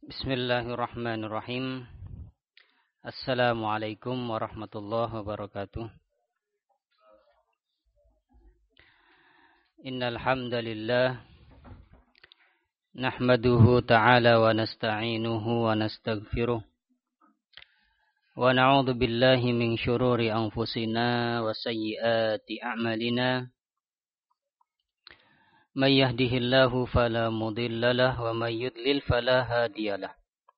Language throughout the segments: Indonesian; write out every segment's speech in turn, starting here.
Bismillahirrahmanirrahim. Assalamualaikum warahmatullahi wabarakatuh. Innal hamdalillah nahmaduhu ta'ala wa nasta'inuhu wa nastaghfiruh wa na'udzu billahi min syururi anfusina wa sayyiati a'malina. May yahdihillahu fala mudilla lahu wa may yudlil fala hadiyalah.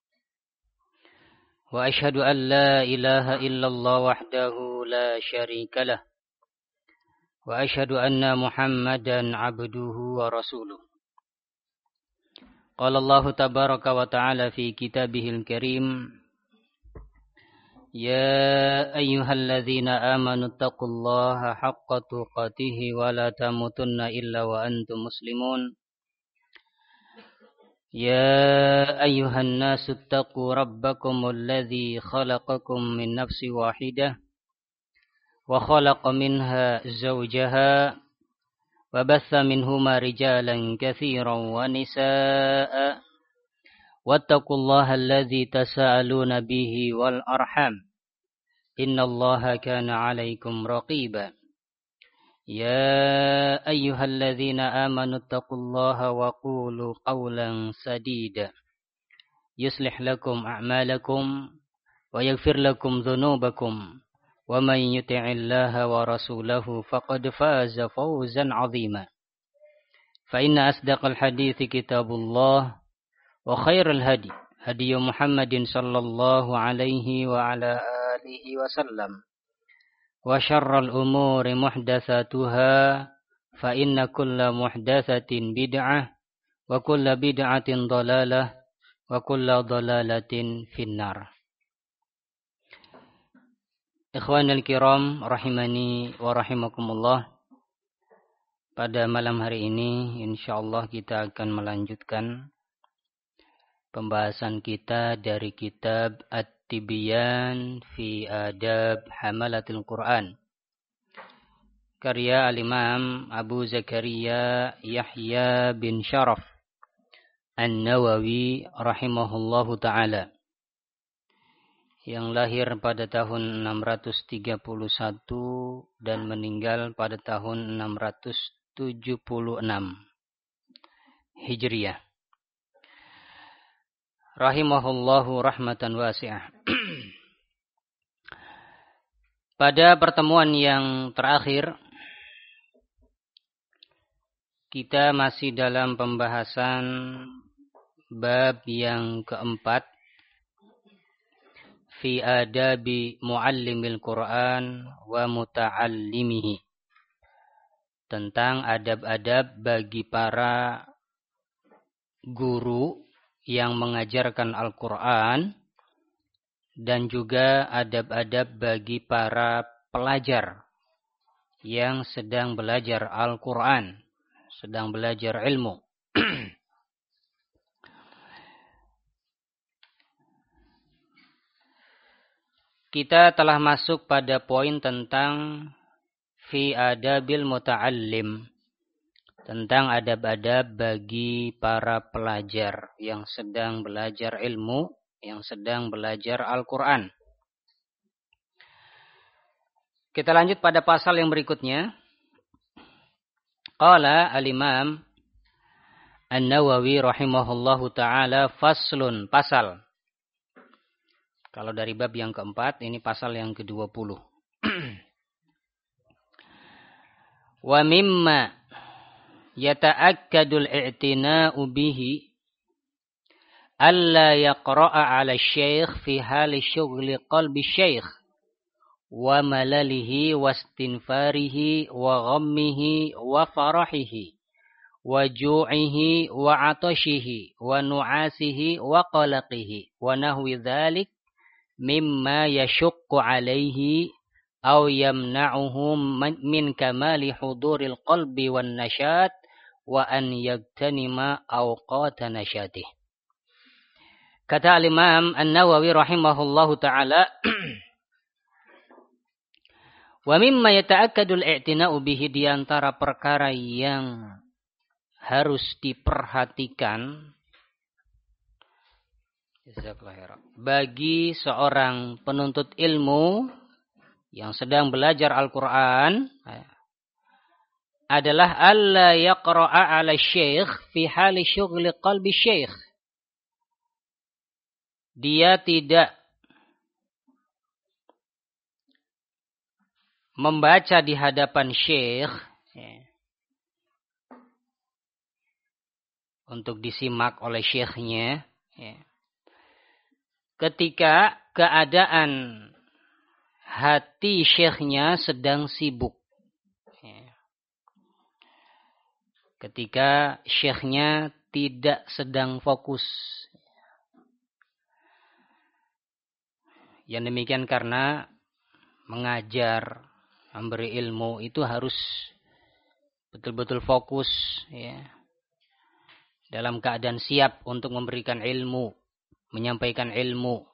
Wa ashhadu an la ilaha illallah wahdahu la syarika lah. Wa ashhadu anna Muhammadan abduhu wa rasuluh. Qala Allah tabaraka wa ta'ala fi kitabihil karim. Ya ayyuhalladzina amanu taqullaha haqqa tuqatih wa la tamutunna illa wa antum muslimun. Ya ayyuhan nasu taqu rabbakumul ladzi khalaqakum min nafsin wahidah wa khalaqa minha zawjaha wa batha minhuma rijalan katsiran wa nisaa'a wattaqullaha alladzi tasaaluna bihi wal arham innallaha kana 'alaikum raqiba. Ya ayyuhalladzina amanu taqullaha wa qulu qawlan sadida yuslih lakum a'malakum wa yaghfir lakum dhunubakum wa man yuti'illaha wa rasulahu faqad faza fawzan 'azima. Fa inna asdaqal hadithi kitabullah wa khairal hadi hadi Muhammadin sallallahu alaihi wa ala alihi wasallam. Wa syarrul umuri muhdatsatuha fa inna kulla muhdatsatin bid'ah wa kulla bid'atin dhalalah wa kulla dhalalatin finnar. Ikhwanul kiram rahimani wa rahimakumullah. Pada malam hari ini insyaallah kita akan melanjutkan pembahasan kita dari kitab At-Tibyan fi Adab Hamalatil Quran, karya Al-Imam Abu Zakaria Yahya bin Sharaf An-Nawawi rahimahullahu ta'ala, yang lahir pada tahun 631 dan meninggal pada tahun 676 Hijriah. Rahimahullahu rahmatan wasi'ah. Pada pertemuan yang terakhir kita masih dalam pembahasan bab yang keempat, fi adabi muallimil Quran wa muta'allimihi, tentang adab-adab bagi para guru yang mengajarkan Al-Quran dan juga adab-adab bagi para pelajar yang sedang belajar Al-Quran, sedang belajar ilmu. Kita telah masuk pada poin tentang fi adabil muta'allim, tentang adab-adab bagi para pelajar yang sedang belajar ilmu, yang sedang belajar Al-Quran. Kita lanjut pada pasal yang berikutnya. Qala al-Imam An-Nawawi rahimahullahu ta'ala faslun, pasal. Kalau dari bab yang keempat, ini pasal yang ke-20. Wa mimma yata'akkadul i'tina'u bihi alla yaqra'a 'ala asy-syaikh fi hali syughli qalbi asy-syaikh wa malalihi wastinfarihi wa ghammihi wa farahihi wa ju'ihi wa 'atashihi wa nu'asihi wa qalaqihi wa nahwi dzalik mimma yashuqqu 'alaihi aw yamna'uhu min kamali huduril qalbi wan nasyat wa an yagtanima awqata nasyatih. Kata Al-Imam An-Nawawi rahimahullahu ta'ala, wa mimma yata'akkadul i'tina'u bihi, di antara perkara yang harus diperhatikan Jazakallahu khairan. Bagi seorang penuntut ilmu yang sedang belajar Al-Quran adalah alla yaqra'a 'ala syekh fi hali syughli qalbi syekh. Dia tidak membaca di hadapan syekh untuk disimak oleh syekhnya ketika keadaan hati syekhnya sedang sibuk. Ketika syekhnya tidak sedang fokus. Yang demikian karena mengajar, memberi ilmu itu harus betul-betul fokus dalam keadaan siap untuk memberikan ilmu, menyampaikan ilmu.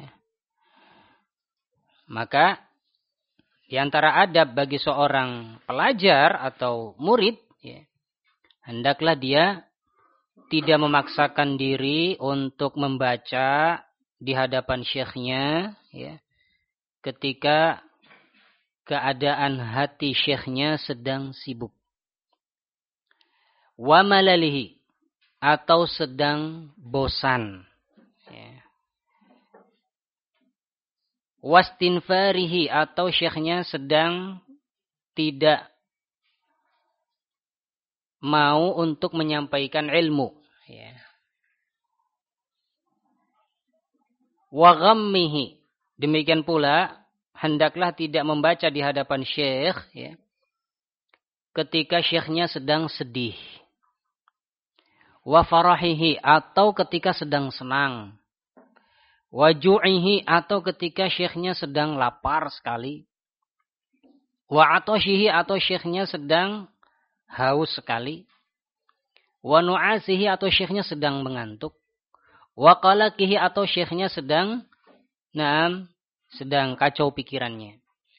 Maka di antara adab bagi seorang pelajar atau murid, hendaklah dia tidak memaksakan diri untuk membaca di hadapan syekhnya, ketika keadaan hati syekhnya sedang sibuk. Wa malalihi, atau sedang bosan. Wastinfarihi, atau syekhnya sedang tidak mau untuk menyampaikan ilmu. Wa ghammihi, demikian pula hendaklah tidak membaca di hadapan syekh ketika syekhnya sedang sedih. Wa farahihi, atau ketika sedang senang. Wa ju'ihi, atau ketika syekhnya sedang lapar sekali. Wa atoshihi, atau syekhnya sedang haus sekali. Wa nu'asihi, atau syekhnya sedang mengantuk. Wa qalaqihi, atau syekhnya sedang kacau pikirannya.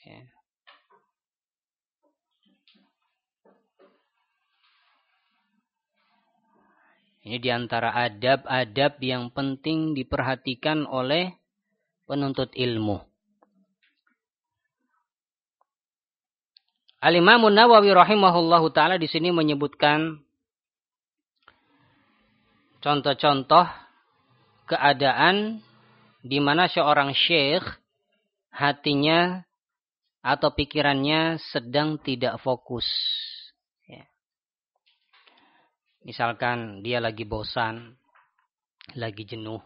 Ini diantara adab-adab yang penting diperhatikan oleh penuntut ilmu. Al-Imam Nawawi rahimahullahu ta'ala di sini menyebutkan contoh-contoh keadaan di mana seorang syekh hatinya atau pikirannya sedang tidak fokus. Misalkan dia lagi bosan, lagi jenuh,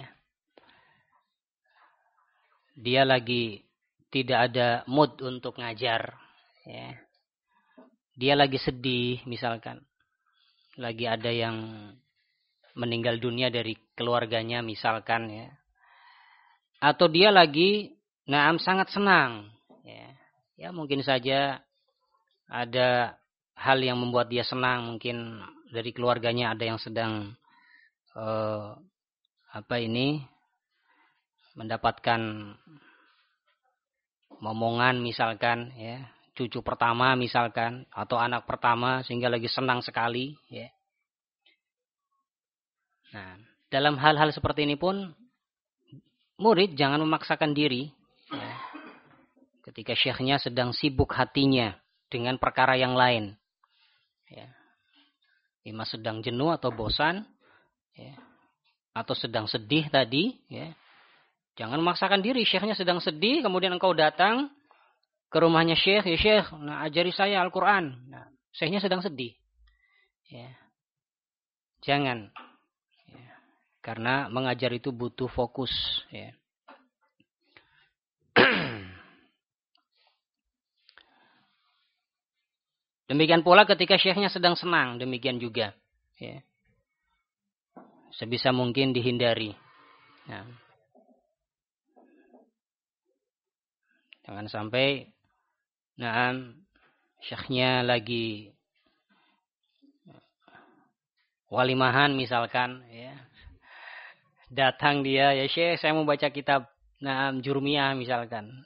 dia lagi tidak ada mood untuk ngajar, dia lagi sedih, misalkan lagi ada yang meninggal dunia dari keluarganya, misalkan atau dia lagi sangat senang, ya mungkin saja ada hal yang membuat dia senang, mungkin dari keluarganya ada yang sedang mendapatkan momongan, misalkan cucu pertama misalkan, atau anak pertama, sehingga lagi senang sekali. Nah, dalam hal-hal seperti ini pun murid jangan memaksakan diri ketika syekhnya sedang sibuk hatinya dengan perkara yang lain. Ima sedang jenuh atau bosan, atau sedang sedih tadi, jangan memaksakan diri. Syekhnya sedang sedih, kemudian engkau datang ke rumahnya syekh, ya syekh, ajari saya Al-Quran. Nah, syekhnya sedang sedih. Jangan. Karena mengajar itu butuh fokus. Demikian pula ketika syekhnya sedang senang, demikian juga. Sebisa mungkin dihindari. Jangan sampai syekhnya lagi walimahan misalkan, datang dia, ya syekh saya mau baca kitab Jurmiyah misalkan.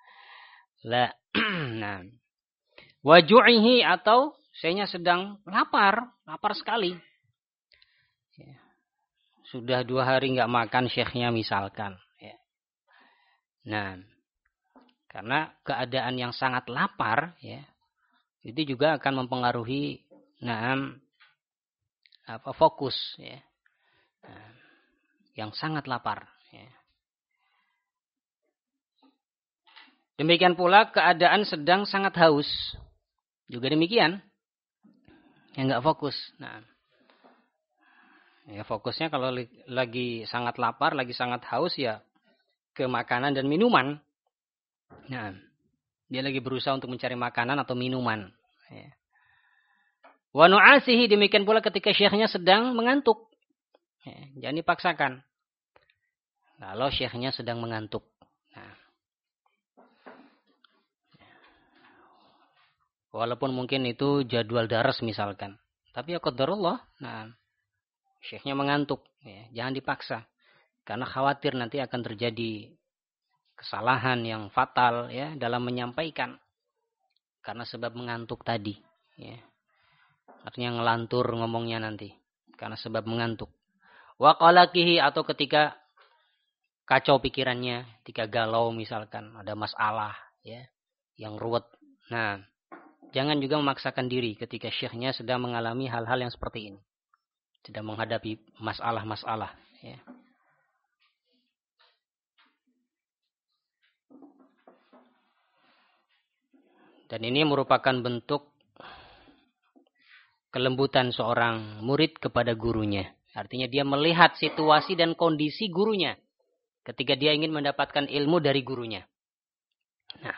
Waju'ihi, atau syekhnya sedang lapar sekali. sudah 2 hari nggak makan syekhnya misalkan. Ya. Nah, karena keadaan yang sangat lapar, ya, itu juga akan mempengaruhi fokus, ya. Nah, yang sangat lapar. Ya. Demikian pula keadaan sedang sangat haus. Juga demikian. Yang nggak fokus. Nah, ya fokusnya kalau lagi sangat lapar, lagi sangat haus ya ke makanan dan minuman. Nah, dia lagi berusaha untuk mencari makanan atau minuman. Ya. Wa nu'asihi, demikian pula ketika syekhnya sedang mengantuk. Ya, jangan dipaksakan. Kalau syekhnya sedang mengantuk. Nah, walaupun mungkin itu jadwal daras misalkan. Tapi ya qadarullah. Nah, syekhnya mengantuk. Ya, jangan dipaksa. Karena khawatir nanti akan terjadi kesalahan yang fatal ya dalam menyampaikan. Karena sebab mengantuk tadi. Ya. Artinya ngelantur ngomongnya nanti. Karena sebab mengantuk. Wa qalaqihi, atau ketika kacau pikirannya. Ketika galau misalkan. Ada masalah ya yang ruwet. Nah, jangan juga memaksakan diri ketika syekhnya sedang mengalami hal-hal yang seperti ini. Sedang menghadapi masalah-masalah. Ya. Dan ini merupakan bentuk kelembutan seorang murid kepada gurunya. Artinya dia melihat situasi dan kondisi gurunya ketika dia ingin mendapatkan ilmu dari gurunya. Nah,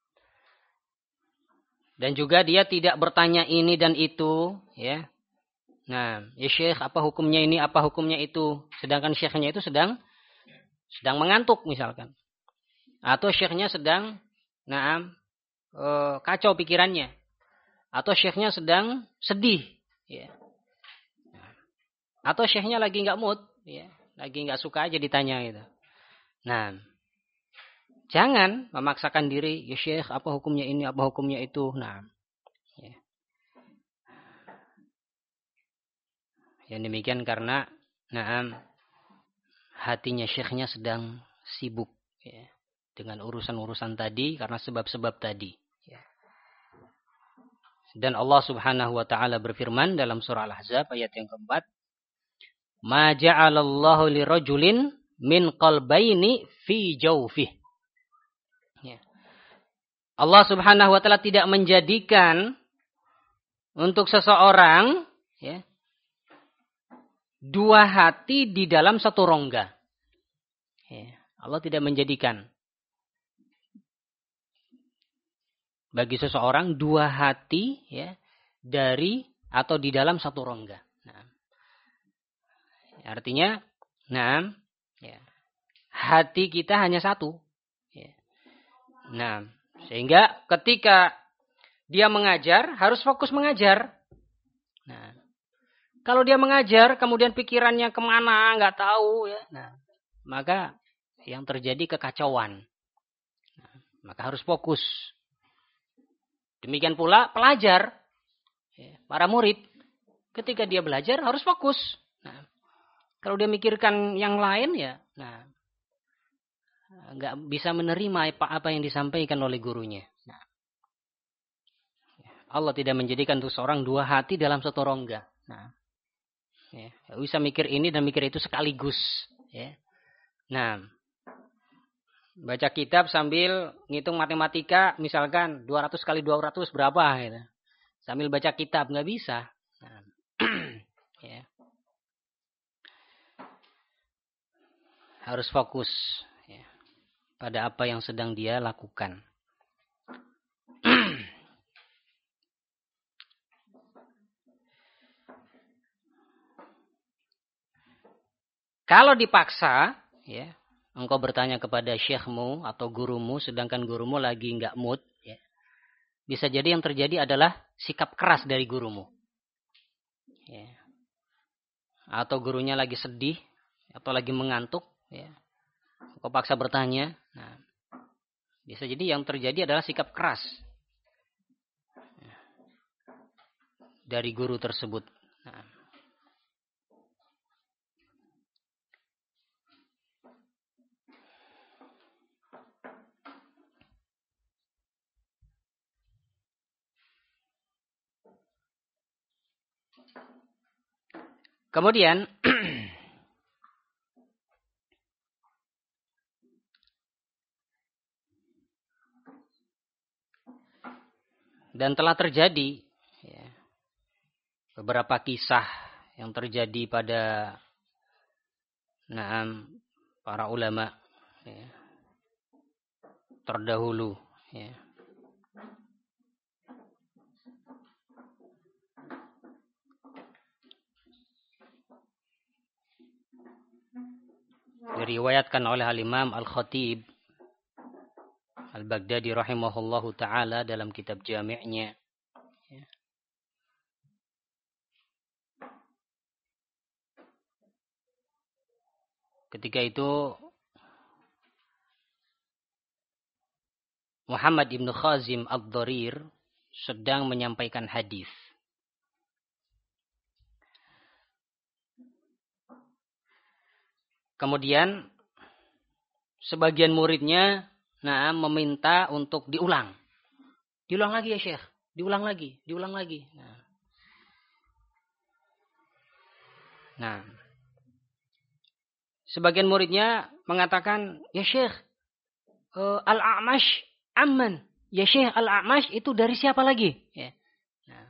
dan juga dia tidak bertanya ini dan itu, ya. Nah, ya syekh, apa hukumnya ini, apa hukumnya itu. Sedangkan syekhnya itu sedang mengantuk misalkan. Atau syekhnya sedang kacau pikirannya. Atau syekhnya sedang sedih. Ya. Atau syekhnya lagi nggak mood. Ya. Lagi nggak suka aja ditanya gitu. Nah, jangan memaksakan diri. Ya syekh, apa hukumnya ini, apa hukumnya itu. Nah, ya. Yang demikian karena hatinya syekhnya sedang sibuk. Ya. Dengan urusan-urusan tadi. Karena sebab-sebab tadi. Dan Allah subhanahu wa ta'ala berfirman dalam surah Al-Ahzab ayat yang keempat. Ma ja'alallahu lirajulin min qalbaini fi jawfih. Ya. Allah subhanahu wa ta'ala tidak menjadikan untuk seseorang ya, 2 hati di dalam 1 rongga. Ya. Allah tidak menjadikan bagi seseorang 2 hati ya, dari atau di dalam 1 rongga. Nah, artinya, ya, hati kita hanya 1. Ya. Nah, sehingga ketika dia mengajar harus fokus mengajar. Nah, kalau dia mengajar kemudian pikirannya kemana nggak tahu ya. Nah, maka yang terjadi kekacauan. Nah, maka harus fokus. Demikian pula pelajar, para murid, ketika dia belajar harus fokus. Nah, kalau dia mikirkan yang lain ya, nggak bisa menerima apa yang disampaikan oleh gurunya. Nah, Allah tidak menjadikan untuk seorang 2 hati dalam 1 rongga. Nah, ya, bisa mikir ini dan mikir itu sekaligus. Ya. Nah, baca kitab sambil ngitung matematika, misalkan 200 kali 200 berapa gitu. Sambil baca kitab, nggak bisa. Nah, ya. Harus fokus ya, pada apa yang sedang dia lakukan. Kalau dipaksa, ya, engkau bertanya kepada syekhmu atau gurumu, sedangkan gurumu lagi nggak mood, ya, bisa jadi yang terjadi adalah sikap keras dari gurumu. Ya. Atau gurunya lagi sedih, atau lagi mengantuk, ya. Engkau paksa bertanya. Nah, bisa jadi yang terjadi adalah sikap keras dari guru tersebut. Nah, Kemudian dan telah terjadi ya, beberapa kisah yang terjadi pada para ulama ya, terdahulu ya. Diriwayatkan oleh Al-Imam Al-Khatib Al-Baghdadi rahimahullahu ta'ala dalam kitab jami'nya. Ketika itu Muhammad ibn Khazim Ad-Dharir sedang menyampaikan hadis. Kemudian sebagian muridnya meminta untuk diulang. Diulang lagi ya Syekh, diulang lagi. Nah, sebagian muridnya mengatakan, ya Syekh, Al-A'mash amman. Ya Syekh, Al-A'mash itu dari siapa lagi? Ya. Nah,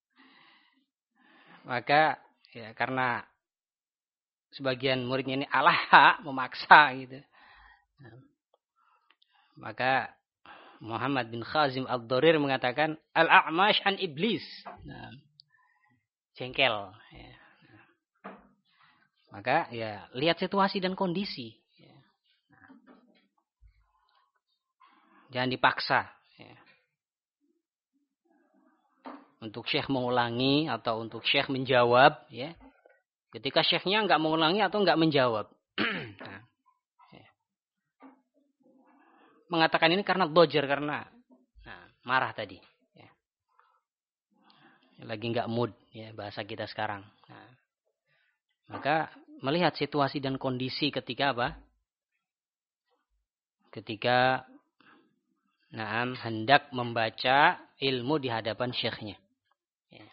maka ya karena sebagian muridnya ini alaha, memaksa gitu. Nah, maka Muhammad bin Khazim Ad-Dharir mengatakan, Al-A'mash an iblis. Nah, jengkel. Ya. Nah, maka ya lihat situasi dan kondisi. Ya. Nah, jangan dipaksa. Ya. Untuk Syekh mengulangi atau untuk Syekh menjawab. Ya. Ketika Syekhnya nggak mengulangi atau nggak menjawab. Nah, ya. Mengatakan ini karena dojer, karena marah tadi. Ya. Lagi nggak mood, ya bahasa kita sekarang. Nah, maka melihat situasi dan kondisi ketika apa? Ketika hendak membaca ilmu di hadapan syekhnya. Ya.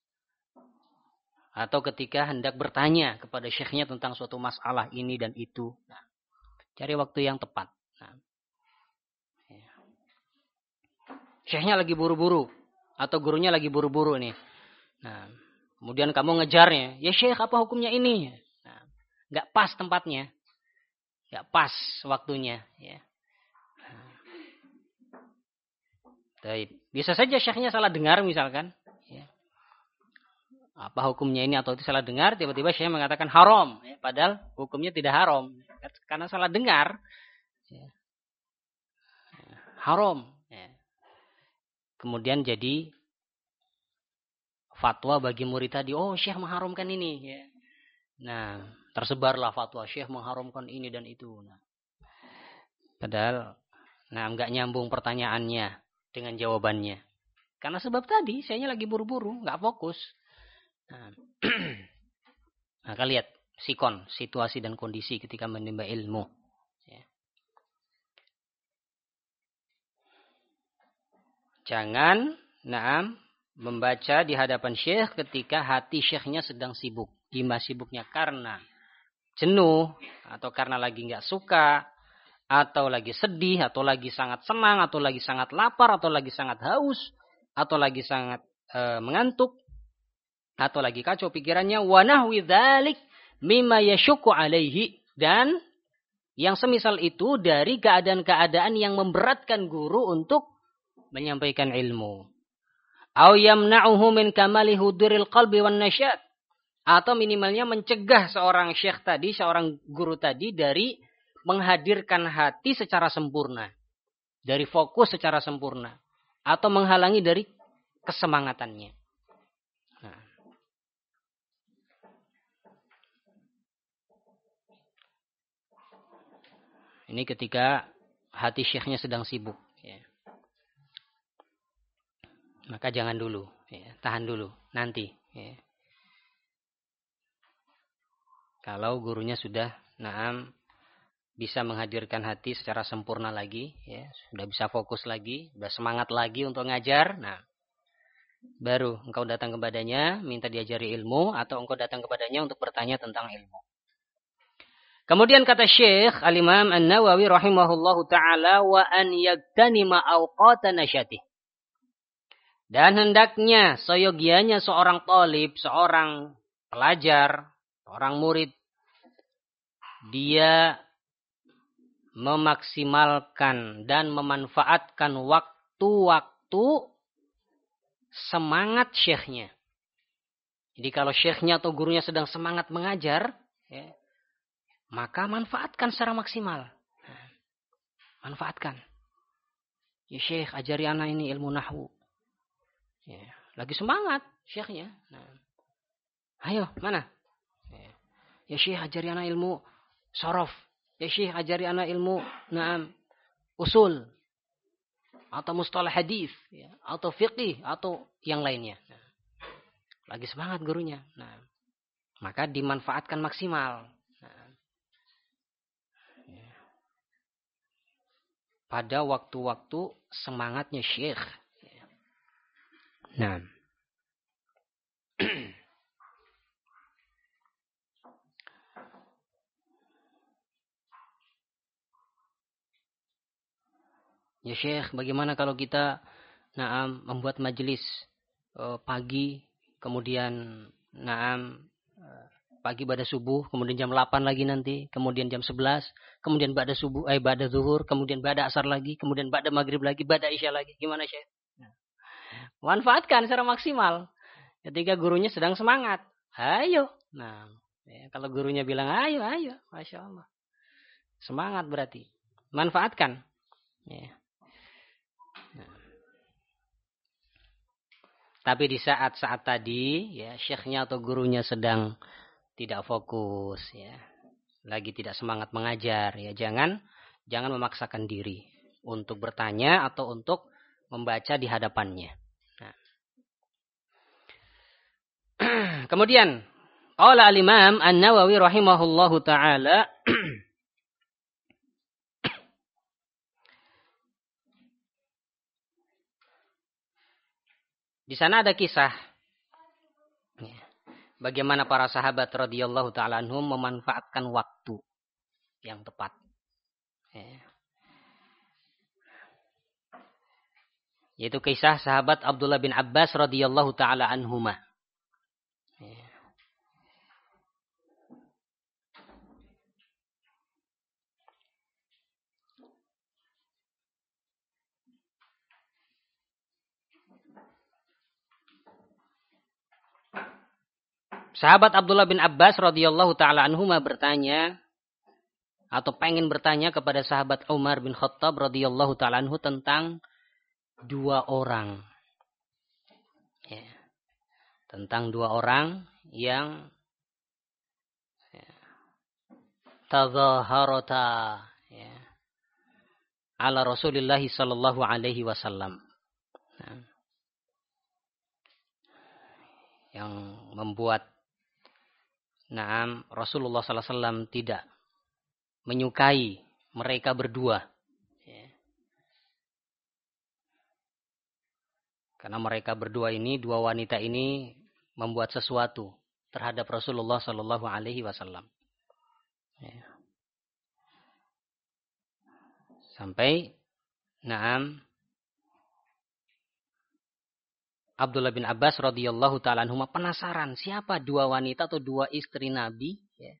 Atau ketika hendak bertanya kepada syekhnya tentang suatu masalah ini dan itu. Nah, cari waktu yang tepat. Nah, ya. Syekhnya lagi buru-buru. Atau gurunya lagi buru-buru nih. Nah, kemudian kamu ngejarnya. Ya Syekh, apa hukumnya ini? Nah, gak pas tempatnya. Gak pas waktunya. Ya. Nah, bisa saja syekhnya salah dengar misalkan. Ya. Apa hukumnya ini atau itu salah dengar. Tiba-tiba syekh mengatakan haram. Ya, padahal hukumnya tidak haram. Karena salah dengar. Ya. Haram. Ya. Kemudian jadi fatwa bagi murid tadi. Oh, syekh mengharamkan ini. Ya. Nah, tersebarlah fatwa syekh mengharamkan ini dan itu. Nah, padahal enggak nyambung pertanyaannya dengan jawabannya. Karena sebab tadi sayanya lagi buru-buru, enggak fokus. Nah, maka lihat sikon, situasi dan kondisi ketika menimba ilmu. Ya. Jangan membaca di hadapan syekh ketika hati syekhnya sedang sibuk. Ima sibuknya karena jenuh, atau karena lagi nggak suka, atau lagi sedih, atau lagi sangat senang, atau lagi sangat lapar, atau lagi sangat haus, atau lagi sangat mengantuk, atau lagi kacau pikirannya. Wa nahwi dzalik mimma yashukku alaihi, dan yang semisal itu dari keadaan-keadaan yang memberatkan guru untuk menyampaikan ilmu. Au yamna'uhu min kamali huduril qalbi wan nasyad, atau minimalnya mencegah seorang syekh tadi, seorang guru tadi dari menghadirkan hati secara sempurna, dari fokus secara sempurna, atau menghalangi dari kesemangatannya. Nah. Ini ketika hati syekhnya sedang sibuk. Ya. Maka jangan dulu, ya. Tahan dulu, nanti. Ya. Kalau gurunya sudah bisa menghadirkan hati secara sempurna lagi, ya, sudah bisa fokus lagi, sudah semangat lagi untuk ngajar. Nah, baru engkau datang kepadanya minta diajari ilmu, atau engkau datang kepadanya untuk bertanya tentang ilmu. Kemudian kata Syekh Al-Imam An-Nawawi rahimahullahu ta'ala, wa an yagtanima awqata nasyatih. Dan hendaknya seyogianya seorang talib, seorang pelajar, seorang murid, dia memaksimalkan dan memanfaatkan waktu-waktu semangat syekhnya. Jadi kalau syekhnya atau gurunya sedang semangat mengajar, ya, maka manfaatkan secara maksimal. Manfaatkan. Ya syekh, ajari anak ini ilmu nahwu. Ya, lagi semangat syekhnya. Nah, ayo, mana? Ya syekh, ajari anak ilmu sorof. Ya syekh, ajari anak ilmu usul. Atau mustalah hadis. Ya, atau fiqih. Atau yang lainnya. Nah, lagi semangat gurunya. Nah, maka dimanfaatkan maksimal. Nah, ya. Pada waktu-waktu semangatnya syekh. Nah. Ya syekh, bagaimana kalau kita membuat majelis pagi, kemudian pagi pada subuh, kemudian jam 8 lagi nanti, kemudian jam 11, kemudian pada subuh, pada zuhur, kemudian pada asar lagi, kemudian pada maghrib lagi, pada isya lagi. Gimana syekh? Manfaatkan secara maksimal. Ketika gurunya sedang semangat, ayo. Nah, ya, kalau gurunya bilang ayo, ayo, masya Allah, semangat berarti. Manfaatkan. Ya. Nah. Tapi di saat-saat tadi, ya syekhnya atau gurunya sedang tidak fokus, ya, lagi tidak semangat mengajar, ya jangan memaksakan diri untuk bertanya atau untuk membaca di hadapannya. Kemudian qala al-Imam An-Nawawi rahimahullahu taala di sana ada kisah bagaimana para sahabat radhiyallahu taala anhum memanfaatkan waktu yang tepat. Yaitu kisah sahabat Abdullah bin Abbas radhiyallahu taala anhuma. Sahabat Abdullah bin Abbas radhiyallahu taala anhuma bertanya atau pengen bertanya kepada sahabat Umar bin Khattab radhiyallahu taala anhu tentang dua orang. Ya. Tentang dua orang yang tazaharata ya, ala Rasulillah sallallahu alaihi wasallam. Yang membuat Rasulullah sallallahu alaihi wasallam tidak menyukai mereka berdua. Ya. Karena mereka berdua ini, dua wanita ini membuat sesuatu terhadap Rasulullah sallallahu alaihi wasallam. Ya. Sampai Abdullah bin Abbas radhiyallahu taala anhuma penasaran siapa dua wanita atau dua istri Nabi ya,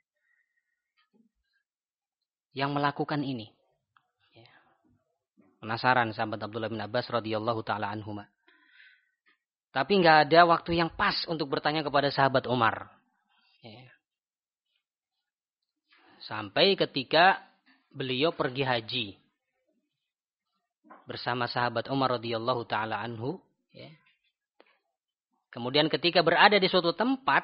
yang melakukan ini. Ya. Penasaran sahabat Abdullah bin Abbas radhiyallahu taala anhuma. Tapi nggak ada waktu yang pas untuk bertanya kepada sahabat Umar. Ya. Sampai ketika beliau pergi haji bersama sahabat Umar radhiyallahu taala anhu. Ya. Kemudian ketika berada di suatu tempat,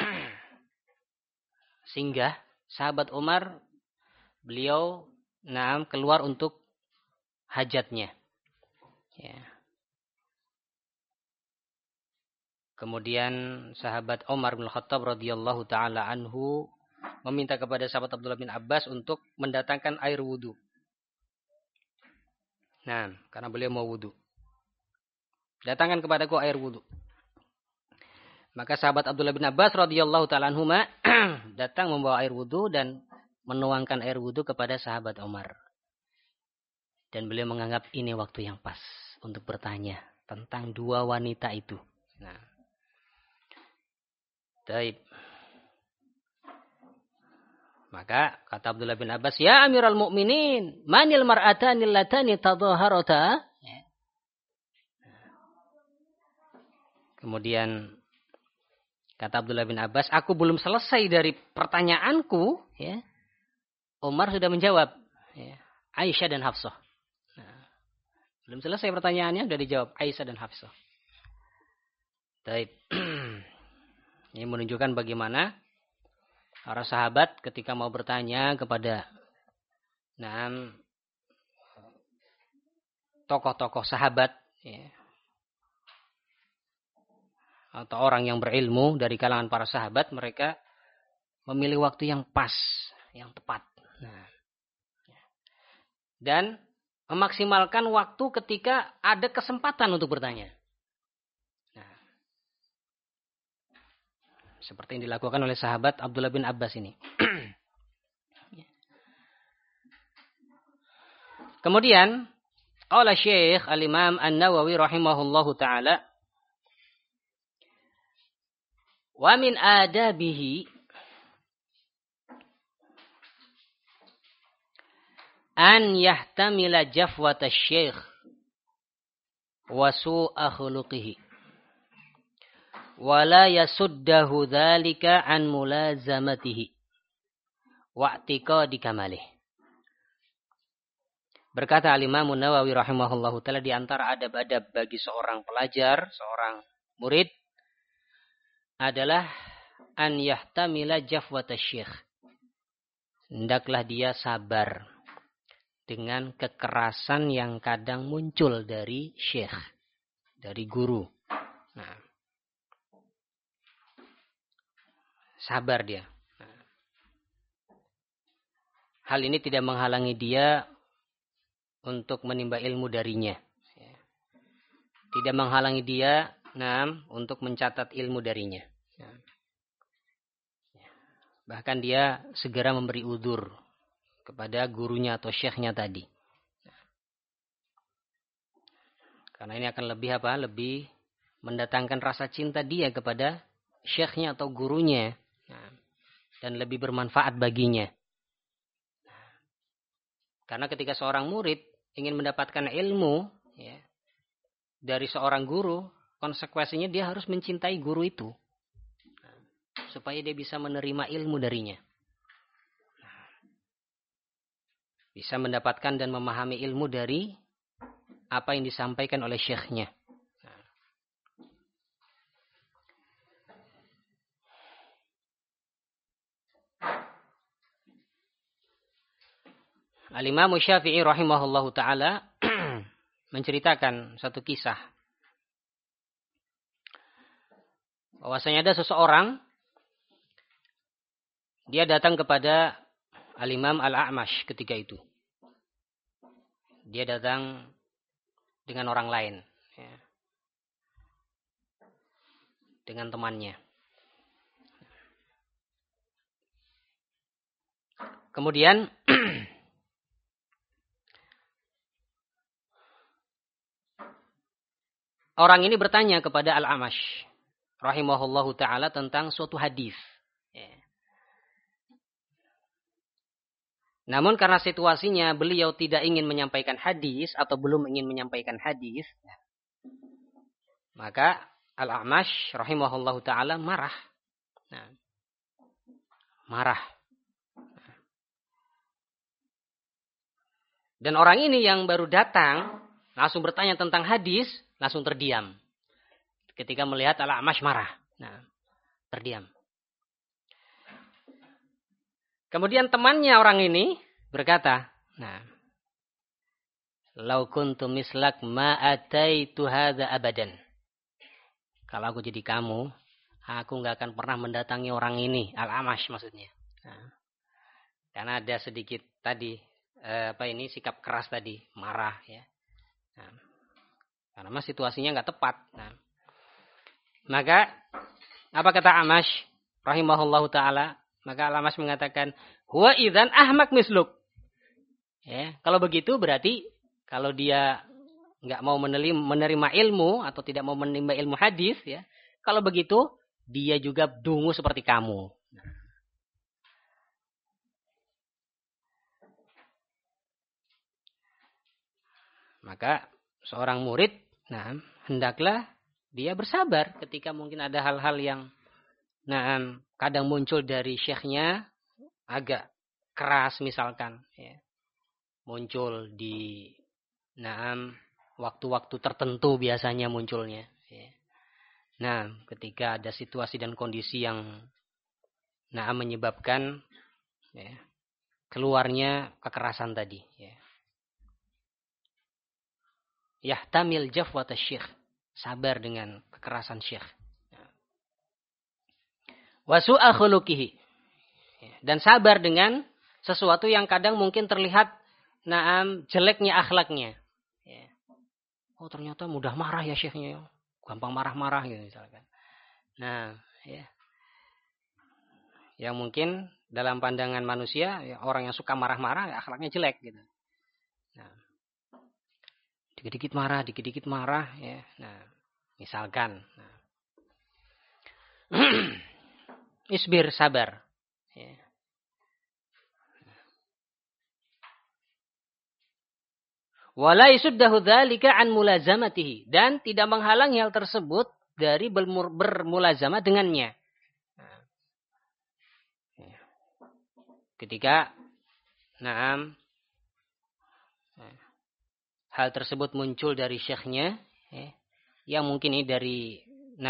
singgah, sahabat Umar, beliau keluar untuk hajatnya. Ya. Kemudian sahabat Umar bin Khattab radhiyallahu taala anhu meminta kepada sahabat Abdullah bin Abbas untuk mendatangkan air wudu. Nah, karena beliau mau wudu. Datangkan kepadaku air wudu. Maka sahabat Abdullah bin Abbas radhiyallahu ta'ala anhuma datang membawa air wudu dan menuangkan air wudu kepada sahabat Umar. Dan beliau menganggap ini waktu yang pas untuk bertanya tentang dua wanita itu. Nah, baik. Maka kata Abdullah bin Abbas, "Ya Amirul Mukminin, manil mar'atanil latani tadhaharata?" Kemudian kata Abdullah bin Abbas, "Aku belum selesai dari pertanyaanku, ya. Umar sudah menjawab, ya. Aisyah dan Hafsah." Nah, belum selesai pertanyaannya sudah dijawab Aisyah dan Hafsah. Baik. Ini menunjukkan bagaimana para sahabat ketika mau bertanya kepada tokoh-tokoh sahabat, ya, atau orang yang berilmu dari kalangan para sahabat, mereka memilih waktu yang pas, yang tepat. Nah, dan memaksimalkan waktu ketika ada kesempatan untuk bertanya. Nah, seperti yang dilakukan oleh sahabat Abdullah bin Abbas ini. Kemudian, qala Syekh Al-Imam An-Nawawi rahimahullahu ta'ala, wa min adabihi an yahtamila jafwata syekh wa su'a khuluqihi wa la yasuddahu dhalika an mulazamatihi wa i'tiqadi kamalih. Berkata Al-Imam Nawawi rahimahullahu ta'ala, di antara adab-adab bagi seorang pelajar, seorang murid, adalah an yahtamila jafwata syekh. Hendaklah dia sabar dengan kekerasan yang kadang muncul dari syekh, dari guru. Nah, sabar dia. Nah, hal ini tidak menghalangi dia untuk menimba ilmu darinya. Tidak menghalangi dia untuk mencatat ilmu darinya. Bahkan dia segera memberi udzur kepada gurunya atau syekhnya tadi. Karena ini akan lebih Lebih mendatangkan rasa cinta dia kepada syekhnya atau gurunya. Dan lebih bermanfaat baginya. Karena ketika seorang murid ingin mendapatkan ilmu, ya, dari seorang guru, konsekuensinya dia harus mencintai guru itu. Supaya dia bisa menerima ilmu darinya. Bisa mendapatkan dan memahami ilmu dari apa yang disampaikan oleh syekhnya. Al-Imam Syafi'i rahimahullahu ta'ala menceritakan satu kisah. Bahwasanya ada seseorang, dia datang kepada Al-Imam Al-A'mash ketika itu. Dia datang dengan orang lain. Ya. Dengan temannya. Kemudian orang ini bertanya kepada Al-A'mash rahimahullahu ta'ala tentang suatu hadis. Ya. Namun karena situasinya beliau tidak ingin menyampaikan hadis atau belum ingin menyampaikan hadis, maka Al-A'mash rahimahullahu ta'ala marah. Nah, marah. Dan orang ini yang baru datang langsung bertanya tentang hadis, langsung terdiam. Ketika melihat Al-A'mash marah. Nah, terdiam. Kemudian temannya orang ini berkata, "Lau kuntu mislak ma ataitu hadza abadan." Kalau aku jadi kamu, aku nggak akan pernah mendatangi orang ini, Al-A'mash maksudnya. Nah, karena ada sedikit tadi sikap keras tadi, marah ya. Nah, karena situasinya nggak tepat. Nah, maka Apa kata Amash rahimahullahu taala? Maka Amash mengatakan, huwa idzan ahmak misluk. Ya, kalau begitu berarti kalau dia enggak mau menerima ilmu atau tidak mau menerima ilmu hadis, ya. Kalau begitu dia juga dungu seperti kamu. Maka seorang murid, hendaklah dia bersabar ketika mungkin ada hal-hal yang kadang muncul dari syekhnya agak keras misalkan, ya. Muncul di waktu-waktu tertentu biasanya munculnya, ya. Nah, ketika ada situasi dan kondisi yang menyebabkan, ya, keluarnya kekerasan tadi, ya. Yahtamil jafwat syekh, sabar dengan kekerasan syekh. Wa su'a khuluqihi, dan sabar dengan sesuatu yang kadang mungkin terlihat jeleknya akhlaknya. Ya. Oh, ternyata mudah marah ya syekhnya, gampang marah-marah gitu misalkan. Nah, ya. Yang mungkin dalam pandangan manusia, ya, orang yang suka marah-marah ya, akhlaknya jelek gitu. Nah, dikit-dikit marah, ya. Nah, misalkan, isbir, sabar, ya. Wala yasuddahu dzalika an mulazamatihi, dan tidak menghalangi hal tersebut dari bermulazamah dengannya. Ketika hal tersebut muncul dari syekhnya, ya, yang mungkin ini dari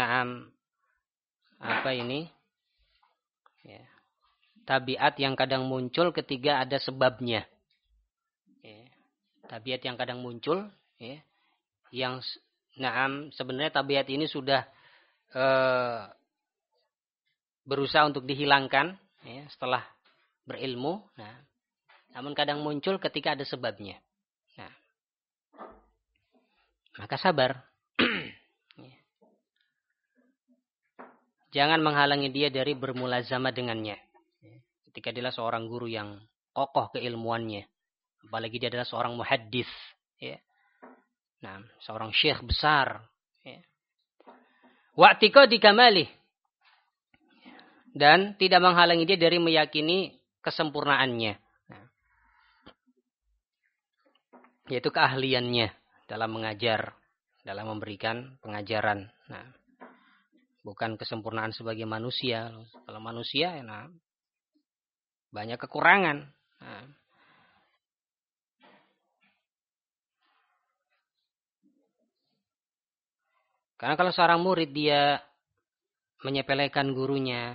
ya, tabiat yang kadang muncul ketika ada sebabnya. Ya. Tabiat yang kadang muncul, ya, yang sebenarnya tabiat ini sudah berusaha untuk dihilangkan, ya, setelah berilmu. Namun kadang muncul ketika ada sebabnya. Maka sabar. Jangan menghalangi dia dari bermulazamah dengannya. Ketika dia adalah seorang guru yang kokoh keilmuannya, apalagi dia adalah seorang muhaddis, ya. Seorang syekh besar, ya. Wa'tiqadi kamalih, dan tidak menghalangi dia dari meyakini kesempurnaannya, yaitu keahliannya dalam mengajar, dalam memberikan pengajaran. Bukan kesempurnaan sebagai manusia. Kalau manusia, banyak kekurangan. Karena kalau seorang murid dia menyepelekan gurunya,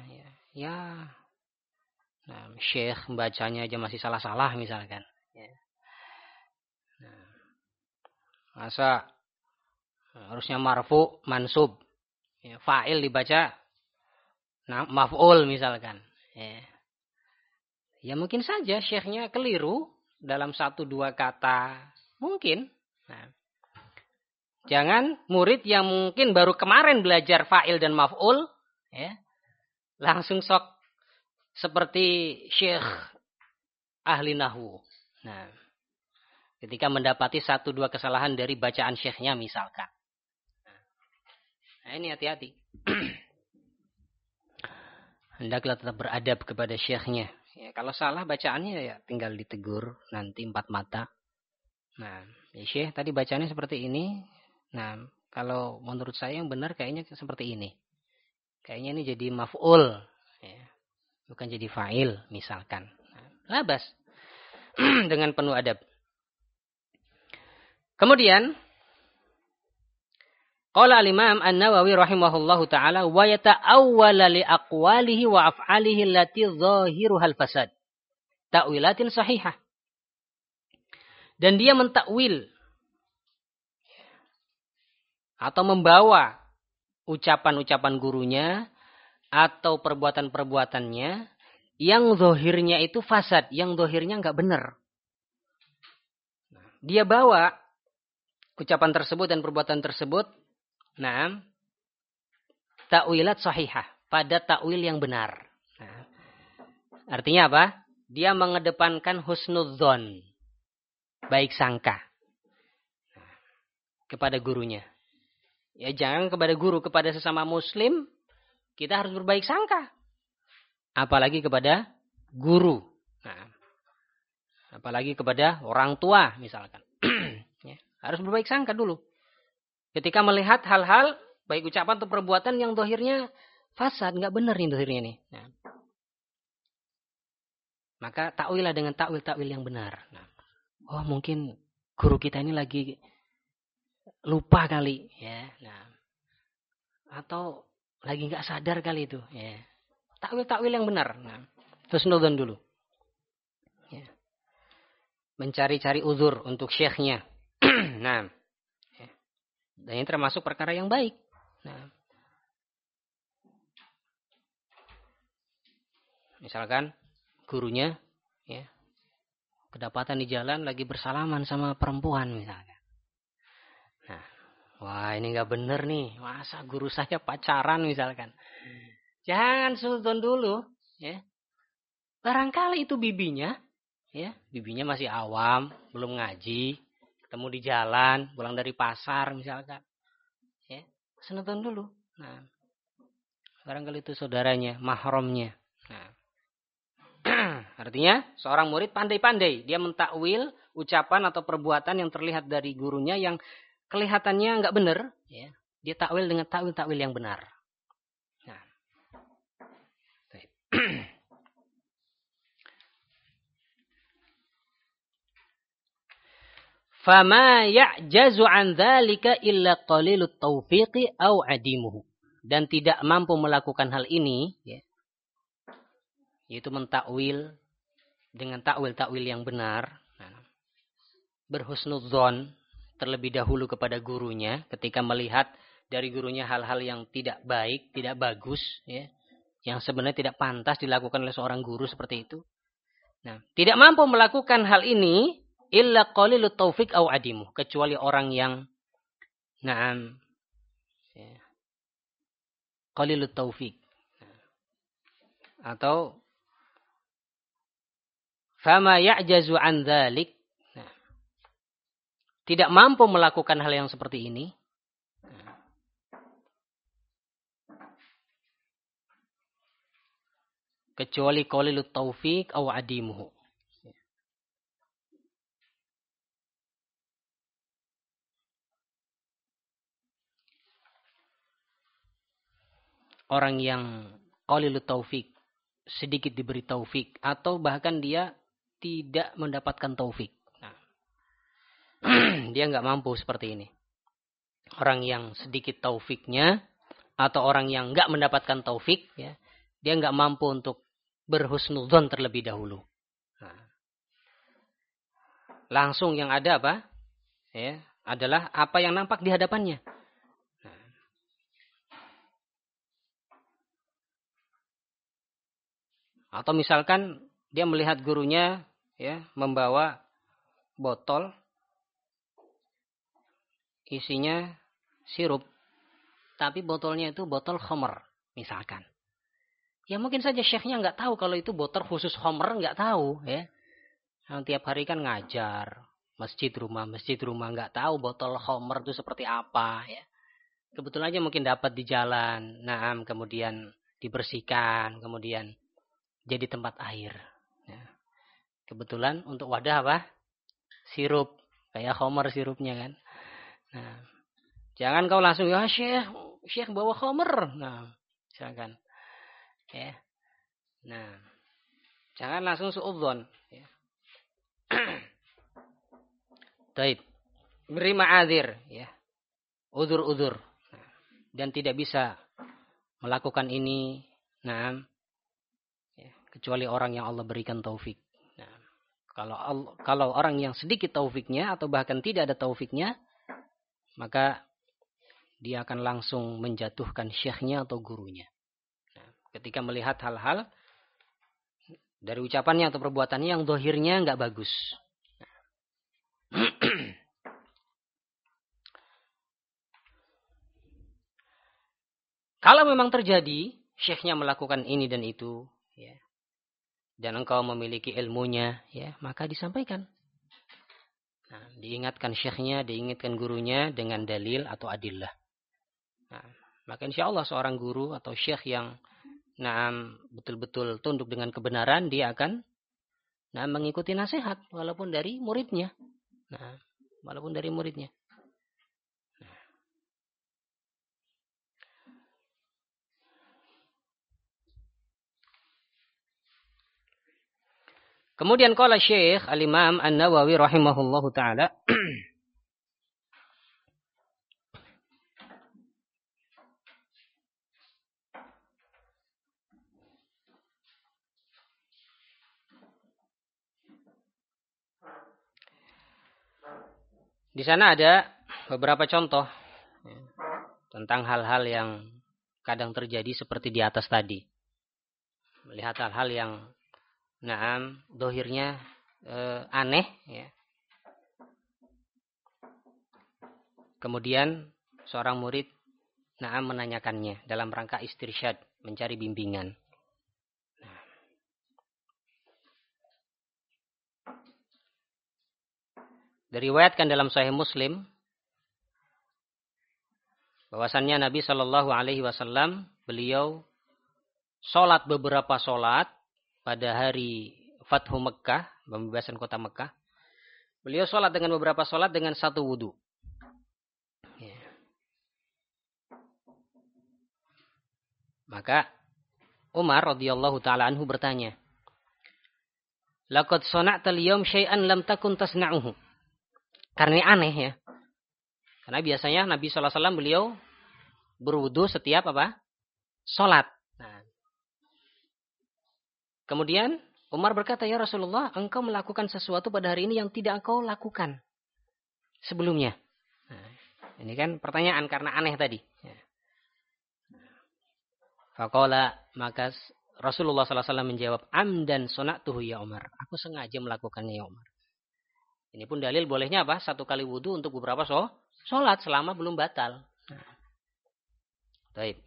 syekh membacanya aja masih salah-salah misalkan. Masa harusnya marfu, mansub, ya, fa'il dibaca maf'ul misalkan. Ya mungkin saja syekhnya keliru dalam 1-2 kata. Mungkin. Jangan murid yang mungkin baru kemarin belajar fa'il dan maf'ul, ya, langsung sok seperti syekh ahli nahwu. Ketika mendapati 1-2 kesalahan dari bacaan syekhnya misalkan. Ini hati-hati. Hendaklah tetap beradab kepada syekhnya. Ya, kalau salah bacaannya ya tinggal ditegur nanti 4 mata. Ya syekh tadi bacaannya seperti ini. Kalau menurut saya yang benar kayaknya seperti ini. Kayaknya ini jadi maf'ul, ya. Bukan jadi fa'il misalkan. Labas. Dengan penuh adab. Kemudian qala al-Imam An-Nawawi rahimahullahu taala wa yata'awwala li aqwalihi wa af'alihi allati dhahiruhal fasad ta'wilatin sahihah. Dan dia mentakwil atau membawa ucapan-ucapan gurunya atau perbuatan-perbuatannya yang zahirnya itu fasad, yang zahirnya enggak benar. Dia bawa ucapan tersebut dan perbuatan tersebut ta'wilat sahihah, pada takwil yang benar. Nah, artinya apa? Dia mengedepankan husnudzon, baik sangka kepada gurunya. Ya jangan kepada guru, kepada sesama muslim kita harus berbaik sangka. Apalagi kepada guru. Nah, apalagi kepada orang tua misalkan. Ya, harus berbaik sangka dulu. Ketika melihat hal-hal baik ucapan atau perbuatan yang dohirnya fasad, nggak benar nih dohirnya nih. Nah, maka takwilah dengan takwil yang benar. Nah, oh mungkin guru kita ini lagi lupa kali, ya. Nah, atau lagi nggak sadar kali itu, ya. Takwil yang benar. Nah, terus nudon dulu. Ya. Mencari-cari uzur untuk syekhnya. Nah, ya. Dan ini termasuk perkara yang baik. Nah, misalkan gurunya, ya, kedapatan di jalan lagi bersalaman sama perempuan misalkan. Nah, wah ini nggak bener nih, masa guru saya pacaran misalkan. Jangan sudon dulu, ya. Barangkali itu bibinya, ya, bibinya masih awam, belum ngaji, ketemu di jalan, pulang dari pasar misalkan, ya, senonton dulu. Nah, barangkali itu saudaranya, mahramnya. Nah, artinya seorang murid pandai-pandai, dia mentakwil ucapan atau perbuatan yang terlihat dari gurunya yang kelihatannya nggak benar, ya, dia takwil dengan takwil yang benar. Nah, fama ya'jazu an dzalika illa qalilut taufiqi au adimuhu. Dan tidak mampu melakukan hal ini, ya, yaitu mentakwil dengan takwil yang benar, berhusnudzon terlebih dahulu kepada gurunya ketika melihat dari gurunya hal-hal yang tidak baik, tidak bagus, ya, yang sebenarnya tidak pantas dilakukan oleh seorang guru seperti itu. Nah, tidak mampu melakukan hal ini illa qalilut taufiq au adimu, kecuali orang yang na'am, ya, qalilut taufiq, atau fama ya'jazu an dzalik, tidak mampu melakukan hal yang seperti ini, kecuali qalilut taufiq au adimuhu. Orang yang qalilut taufik, sedikit diberi taufik, atau bahkan dia tidak mendapatkan taufik. Nah, dia nggak mampu seperti ini. Orang yang sedikit taufiknya, atau orang yang nggak mendapatkan taufik, ya, dia nggak mampu untuk berhusnudzon terlebih dahulu. Nah, langsung yang ada apa? Ya, adalah apa yang nampak di hadapannya. Atau misalkan dia melihat gurunya, ya, membawa botol isinya sirup, tapi botolnya itu botol khamr misalkan. Ya mungkin saja syekhnya nggak tahu kalau itu botol khusus khamr, nggak tahu, ya. Yang tiap hari kan ngajar masjid rumah nggak tahu botol khamr itu seperti apa, ya. Kebetulan aja mungkin dapat di jalan, naam, kemudian dibersihkan, kemudian jadi tempat air. Ya. Kebetulan untuk wadah apa? Sirup. Kayak khamr sirupnya kan. Nah, jangan kau langsung, ya syekh bawa khamr. Nah, misalkan. Ya. Nah, jangan langsung suudzon. Ya. Taib. Beri ma'adzir. Ya. Udzur-udzur. Nah, dan tidak bisa melakukan ini. Nah, kecuali orang yang Allah berikan taufik. Nah, kalau orang yang sedikit taufiknya atau bahkan tidak ada taufiknya, maka dia akan langsung menjatuhkan syekhnya atau gurunya. Nah, ketika melihat hal-hal dari ucapannya atau perbuatannya yang dohirnya nggak bagus. Kalau memang terjadi syekhnya melakukan ini dan itu, ya, dan engkau memiliki ilmunya, ya, maka disampaikan. Nah, diingatkan syekhnya, diingatkan gurunya dengan dalil atau adillah. Nah, maka insya Allah seorang guru atau syekh yang betul-betul tunduk dengan kebenaran, dia akan mengikuti nasihat walaupun dari muridnya. Nah, walaupun dari muridnya. Kemudian qala Syekh Al-Imam An-Nawawi rahimahullahu taala di sana ada beberapa contoh tentang hal-hal yang kadang terjadi seperti di atas tadi. Melihat hal-hal yang dohirnya aneh, ya. Kemudian seorang murid menanyakannya dalam rangka istirsyad, mencari bimbingan. Diriwayatkan dalam Sahih Muslim bahwasannya Nabi Shallallahu Alaihi Wasallam beliau sholat beberapa sholat pada hari Fathu Mekkah, pembebasan kota Mekkah. Beliau sholat dengan beberapa sholat dengan satu wudu. Ya. Maka Umar radhiyallahu taala anhu bertanya, "Laqad sana'tal yawm syai'an lam takun tasna'uhu." Karena ini aneh, ya. Karena biasanya Nabi sallallahu alaihi wasallam beliau berwudu setiap sholat. Nah. Kemudian Umar berkata, "Ya Rasulullah, engkau melakukan sesuatu pada hari ini yang tidak engkau lakukan sebelumnya." Nah, ini kan pertanyaan karena aneh tadi. Faqala, maka Rasulullah sallallahu alaihi wasallam menjawab, "Amdan sunatuhu ya Umar." Aku sengaja melakukannya ya Umar. Ini pun dalil bolehnya satu kali wudu untuk beberapa sholat selama belum batal. Baik.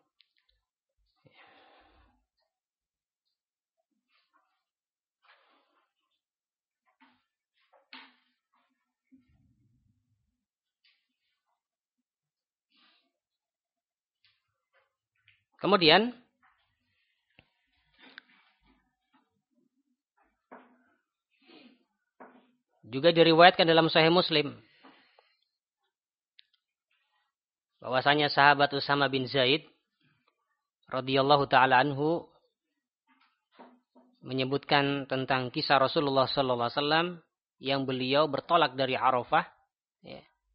Kemudian juga diriwayatkan dalam Sahih Muslim bahwasanya sahabat Usama bin Zaid radhiyallahu taala anhu menyebutkan tentang kisah Rasulullah sallallahu alaihi wasallam yang beliau bertolak dari Arafah, ya,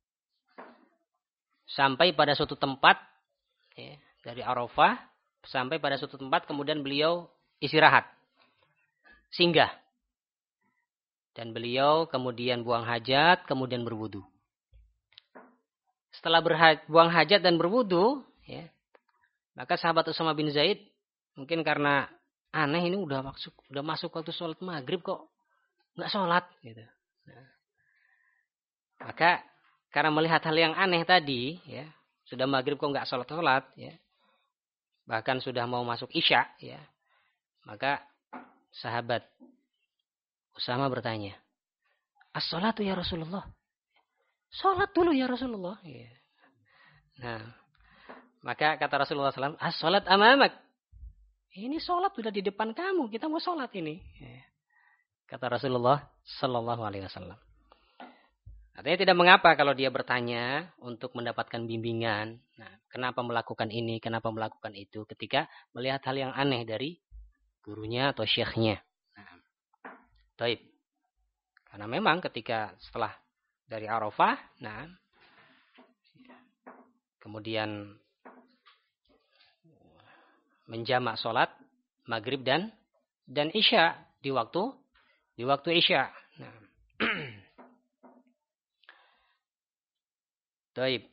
sampai pada suatu tempat, ya, dari Arafah sampai pada suatu tempat, kemudian beliau istirahat, singgah. Dan beliau kemudian buang hajat, kemudian berwudu. Setelah buang hajat dan berwudu, ya, maka sahabat Usama bin Zaid, mungkin karena aneh ini udah masuk waktu sholat maghrib kok nggak sholat, gitu. Nah, maka karena melihat hal yang aneh tadi, ya, sudah maghrib kok nggak sholat, ya, bahkan sudah mau masuk isya, ya, maka sahabat Usama bertanya, "As-sholatu ya Rasulullah?" Sholat dulu ya Rasulullah. Ya. Nah, maka kata Rasulullah SAW, "As-sholat amamak." Ini sholat sudah di depan kamu, kita mau sholat ini. Ya. Kata Rasulullah Sallallahu Alaihi Wasallam. Artinya tidak mengapa kalau dia bertanya untuk mendapatkan bimbingan. Nah, kenapa melakukan ini, kenapa melakukan itu, ketika melihat hal yang aneh dari gurunya atau syekhnya. Nah, taib. Karena memang ketika setelah dari Arafah, nah, kemudian menjamak sholat maghrib dan isya di waktu isya. Nah. Taib.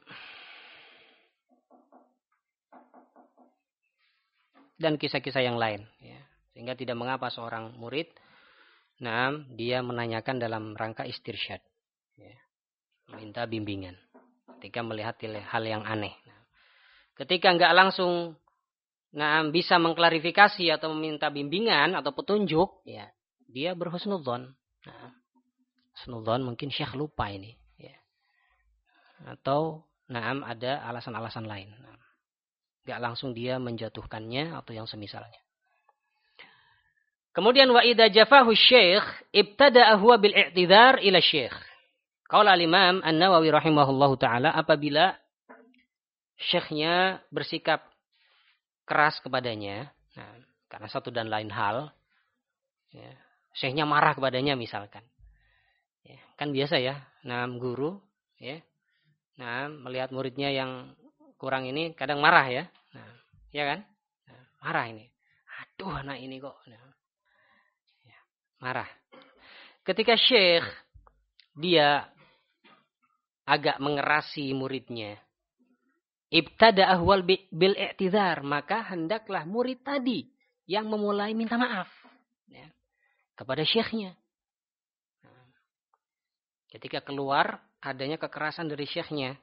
Dan kisah-kisah yang lain, ya. Sehingga tidak mengapa seorang murid dia menanyakan dalam rangka istirsyad, ya, minta bimbingan ketika melihat hal yang aneh. Ketika enggak langsung bisa mengklarifikasi atau meminta bimbingan atau petunjuk, ya, dia berhusnudzon. Nah, husnudzon mungkin Syekh lupa ini, ya. Atau ada alasan-alasan lain. Enggak langsung dia menjatuhkannya atau yang semisalnya. Kemudian wa idza jafahu syekh ibtada'a huwa bil i'tidhar ila syekh. Qala al-Imam An-Nawawi rahimahullahu taala, apabila syekhnya bersikap keras kepadanya, karena satu dan lain hal, ya, syekhnya marah kepadanya misalkan. Ya, kan biasa ya, guru, ya, melihat muridnya yang kurang ini kadang marah ya, ya kan, marah ini, aduh anak ini kok, ya, marah. Ketika syekh dia agak mengerasi muridnya, ibtada ahwal bil i'tidhar, maka hendaklah murid tadi yang memulai minta maaf, ya, kepada syekhnya. Ketika keluar adanya kekerasan dari syekhnya,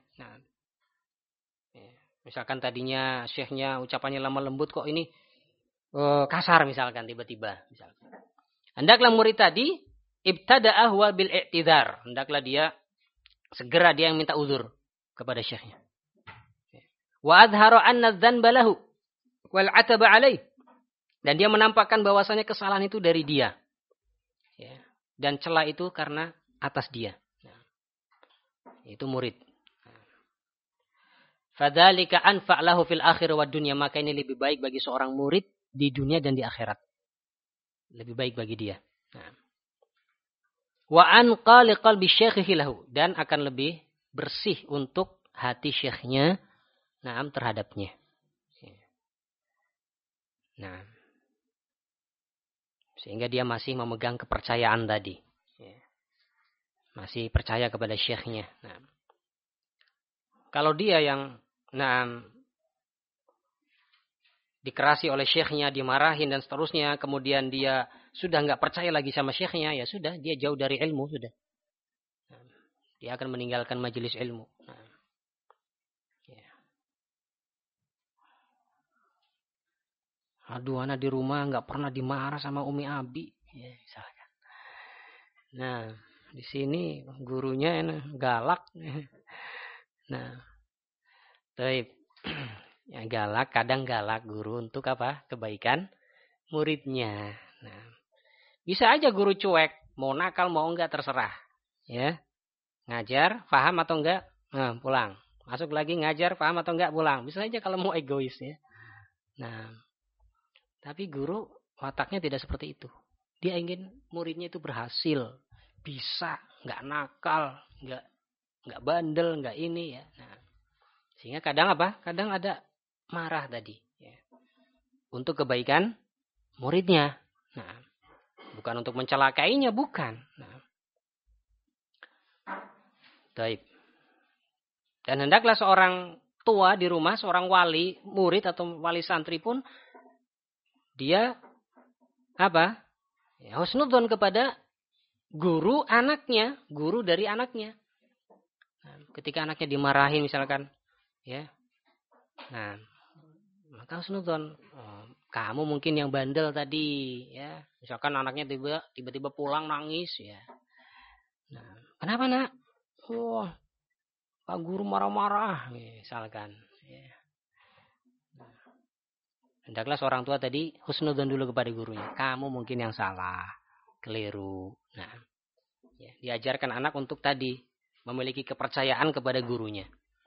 misalkan tadinya syekhnya ucapannya lemah lembut, kok ini kasar misalkan tiba-tiba, misalkan. Hendaklah murid tadi ibtada ahwal bil i'tidhar, hendaklah dia segera dia yang minta uzur kepada syekhnya. Wa adhara anna dzanba lahu wal 'ataba 'alaih, dan dia menampakkan bahwasanya kesalahan itu dari dia, ya, dan celah itu karena atas dia. Itu murid. Fadzalika anfa' lahu fil akhir wad dunya, maka ini lebih baik bagi seorang murid di dunia dan di akhirat. Lebih baik bagi dia. Wa anqa liqalbi syaikhihi lahu, dan akan lebih bersih untuk hati syekhnya terhadapnya. Sehingga dia masih memegang kepercayaan tadi. Masih percaya kepada syekhnya. Kalau dia yang dikerasi oleh syekhnya, dimarahin dan seterusnya, kemudian dia sudah nggak percaya lagi sama syekhnya, ya sudah, dia jauh dari ilmu sudah. Dia akan meninggalkan majelis ilmu. Aduh, anak di rumah nggak pernah dimarah sama Umi Abi, ya, misalkan. Di sini gurunya galak. Baik. Ya, galak, kadang galak guru untuk apa? Kebaikan muridnya. Bisa aja guru cuek, mau nakal mau enggak terserah. Ya. Ngajar, paham atau enggak? Pulang. Masuk lagi ngajar, paham atau enggak, pulang. Bisa aja kalau mau egois ya. Tapi guru wataknya tidak seperti itu. Dia ingin muridnya itu berhasil, bisa, enggak nakal, enggak bandel, enggak ini ya. Sehingga kadang apa? Kadang ada marah tadi, ya, untuk kebaikan muridnya. Bukan untuk mencelakainya, bukan. Baik. Dan hendaklah seorang tua di rumah, seorang wali murid atau wali santri pun dia apa? Ya, husnudzon kepada guru anaknya, guru dari anaknya. Ketika anaknya dimarahin misalkan, ya. Maka husnudzon, kamu mungkin yang bandel tadi, ya. Misalkan anaknya tiba-tiba pulang nangis, ya. Kenapa, Nak? Pak guru marah-marah, misalkan, ya. Hendaklah seorang tua tadi husnudzon dulu kepada gurunya. Kamu mungkin yang salah, keliru. Ya, diajarkan anak untuk tadi memiliki kepercayaan kepada gurunya.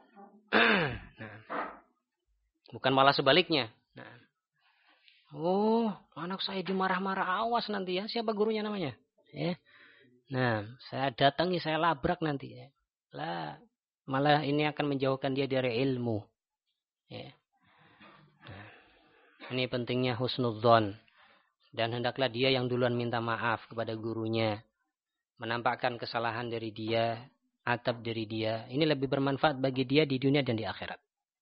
Bukan malah sebaliknya. Anak saya dimarah-marah, awas nanti ya. Siapa gurunya namanya? Ya. Saya datangi, saya labrak nanti ya. Malah ini akan menjauhkan dia dari ilmu. Ya. Ini pentingnya husnudzon. Dan hendaklah dia yang duluan minta maaf kepada gurunya. Menampakkan kesalahan dari dia, atap dari dia. Ini lebih bermanfaat bagi dia di dunia dan di akhirat.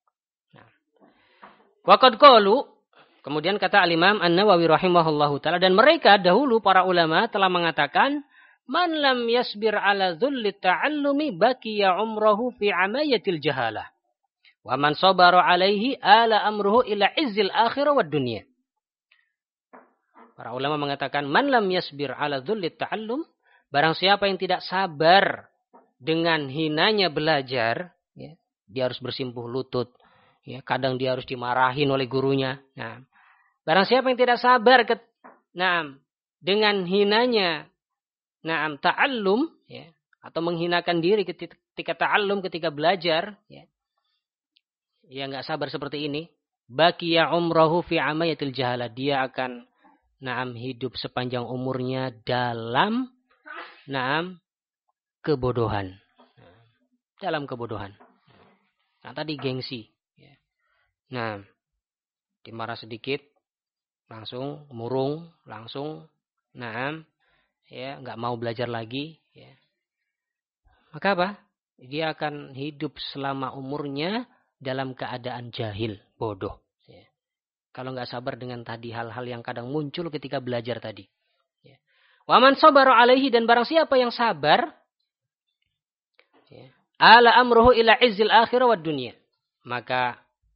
Waqad qalu, kemudian kata al-Imam An-Nawawi rahimahullahu taala, dan mereka dahulu para ulama telah mengatakan, man lam yasbir ala dhulli ta'allumi baqiya umrahu fi amayatil jahalah. Wa man sabara alaihi ala amruhu ila izzil akhirah wad dunya. Para ulama mengatakan man lam yasbir ala dzullit ta'allum, barang siapa yang tidak sabar dengan hinanya belajar, ya, dia harus bersimpuh lutut, ya, kadang dia harus dimarahin oleh gurunya. Nah, barang siapa yang tidak sabar dengan hinanya ta'allum, ya, atau menghinakan diri ketika ta'allum, ketika belajar, ya, dia nggak sabar seperti ini, baqiya umrahu fi amayatil jahala, dia akan hidup sepanjang umurnya dalam kebodohan. Dalam kebodohan. Nah, tadi gengsi. Nah, dimarah sedikit, langsung murung, langsung, ya, nggak mau belajar lagi. Ya. Maka apa? Dia akan hidup selama umurnya dalam keadaan jahil, bodoh. Ya. Kalau nggak sabar dengan tadi hal-hal yang kadang muncul ketika belajar tadi. Ya. Wa man sabara alaihi, dan barang siapa yang sabar, ya, ala amruhu ila izzil akhirah wad dunya, maka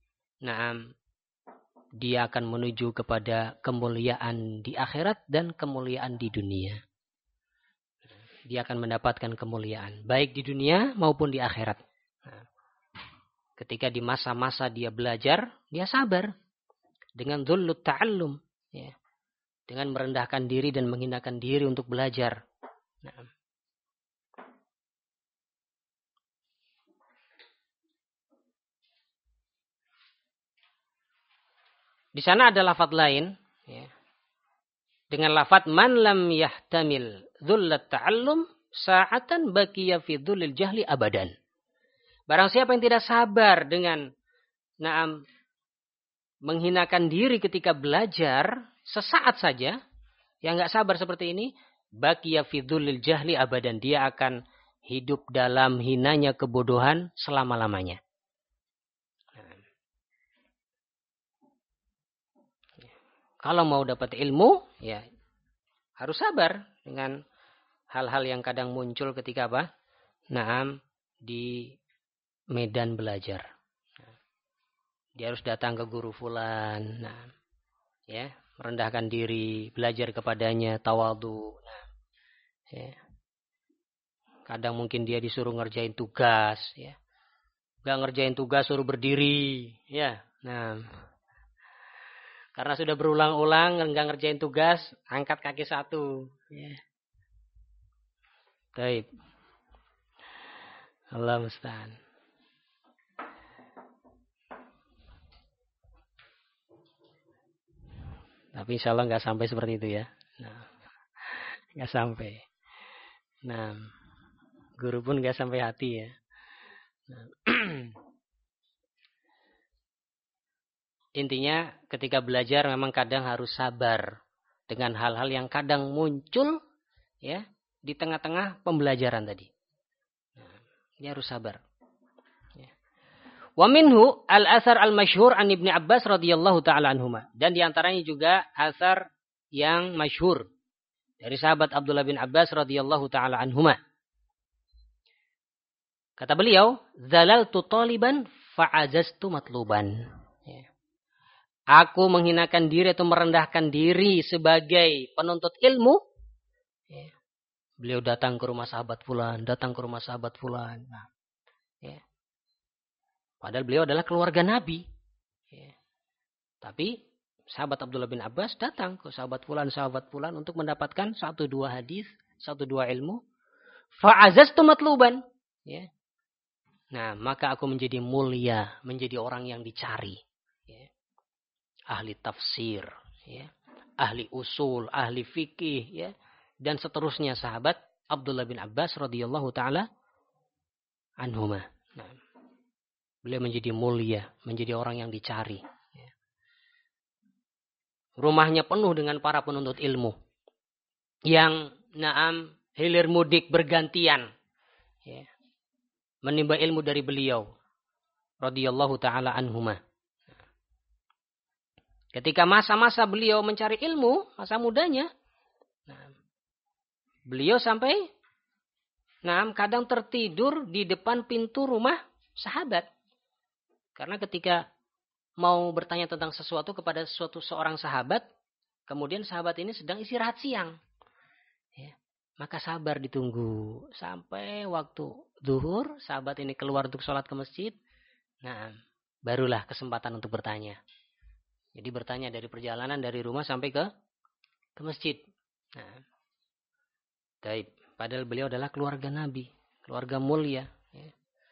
dia akan menuju kepada kemuliaan di akhirat dan kemuliaan di dunia. Dia akan mendapatkan kemuliaan baik di dunia maupun di akhirat. Ketika di masa-masa dia belajar, dia sabar dengan dzullut ta'allum, ya, dengan merendahkan diri dan menghinakan diri untuk belajar. Di sana ada lafaz lain, ya, dengan lafaz man lam yahtamil dzullat ta'allum sa'atan baqiya fi dzulil jahli abadan. Barang siapa yang tidak sabar dengan menghinakan diri ketika belajar sesaat saja, yang nggak sabar seperti ini, baqiya fi dzulil jahli abadan, dia akan hidup dalam hinanya kebodohan selama-lamanya. Kalau mau dapat ilmu, ya harus sabar dengan hal-hal yang kadang muncul ketika apa? Di medan belajar. Dia harus datang ke guru fulan, ya, merendahkan diri, belajar kepadanya, tawadhu. Ya. Kadang mungkin dia disuruh ngerjain tugas, ya. Gak ngerjain tugas suruh berdiri, ya. Karena sudah berulang-ulang enggak ngerjain tugas, angkat kaki satu. Ya. Baik. Allah musta'an. Tapi insya Allah nggak sampai seperti itu ya. Nggak sampai. Guru pun nggak sampai hati ya. Intinya ketika belajar memang kadang harus sabar dengan hal-hal yang kadang muncul, ya, di tengah-tengah pembelajaran tadi. Dia harus sabar. Wa minhu al-athar al-masyhur an Ibnu Abbas radhiyallahu taala anhuma. Dan di antaranya juga athar yang masyhur dari sahabat Abdullah bin Abbas radhiyallahu taala anhuma. Kata beliau, "Zalaltu taliban fa'azaztu matluban." Ya. Aku menghinakan diri atau merendahkan diri sebagai penuntut ilmu. Ya. Beliau datang ke rumah sahabat fulan, datang ke rumah sahabat fulan. Ya. Padahal beliau adalah keluarga Nabi. Ya. Tapi sahabat Abdullah bin Abbas datang ke sahabat fulan untuk mendapatkan 1-2 hadis, 1-2 ilmu. Fa'azaztu matluban. Ya. Nah, maka aku menjadi mulia, menjadi orang yang dicari. Ya. Ahli tafsir, ya. Ahli usul, ahli fikih, ya. Dan seterusnya sahabat Abdullah bin Abbas radhiyallahu taala anhuma. Nah, beliau menjadi mulia, menjadi orang yang dicari. Rumahnya penuh dengan para penuntut ilmu. Yang hilir mudik bergantian. Ya, menimba ilmu dari beliau. Radhiyallahu ta'ala anhuma. Ketika masa-masa beliau mencari ilmu, masa mudanya. Beliau sampai kadang tertidur di depan pintu rumah sahabat. Karena ketika mau bertanya tentang sesuatu kepada seorang sahabat, kemudian sahabat ini sedang istirahat siang. Ya. Maka sabar ditunggu. Sampai waktu zuhur, sahabat ini keluar untuk sholat ke masjid. Nah, barulah kesempatan untuk bertanya. Jadi bertanya dari perjalanan dari rumah sampai ke masjid. Nah, taib. Padahal beliau adalah keluarga Nabi, keluarga mulia. Ya.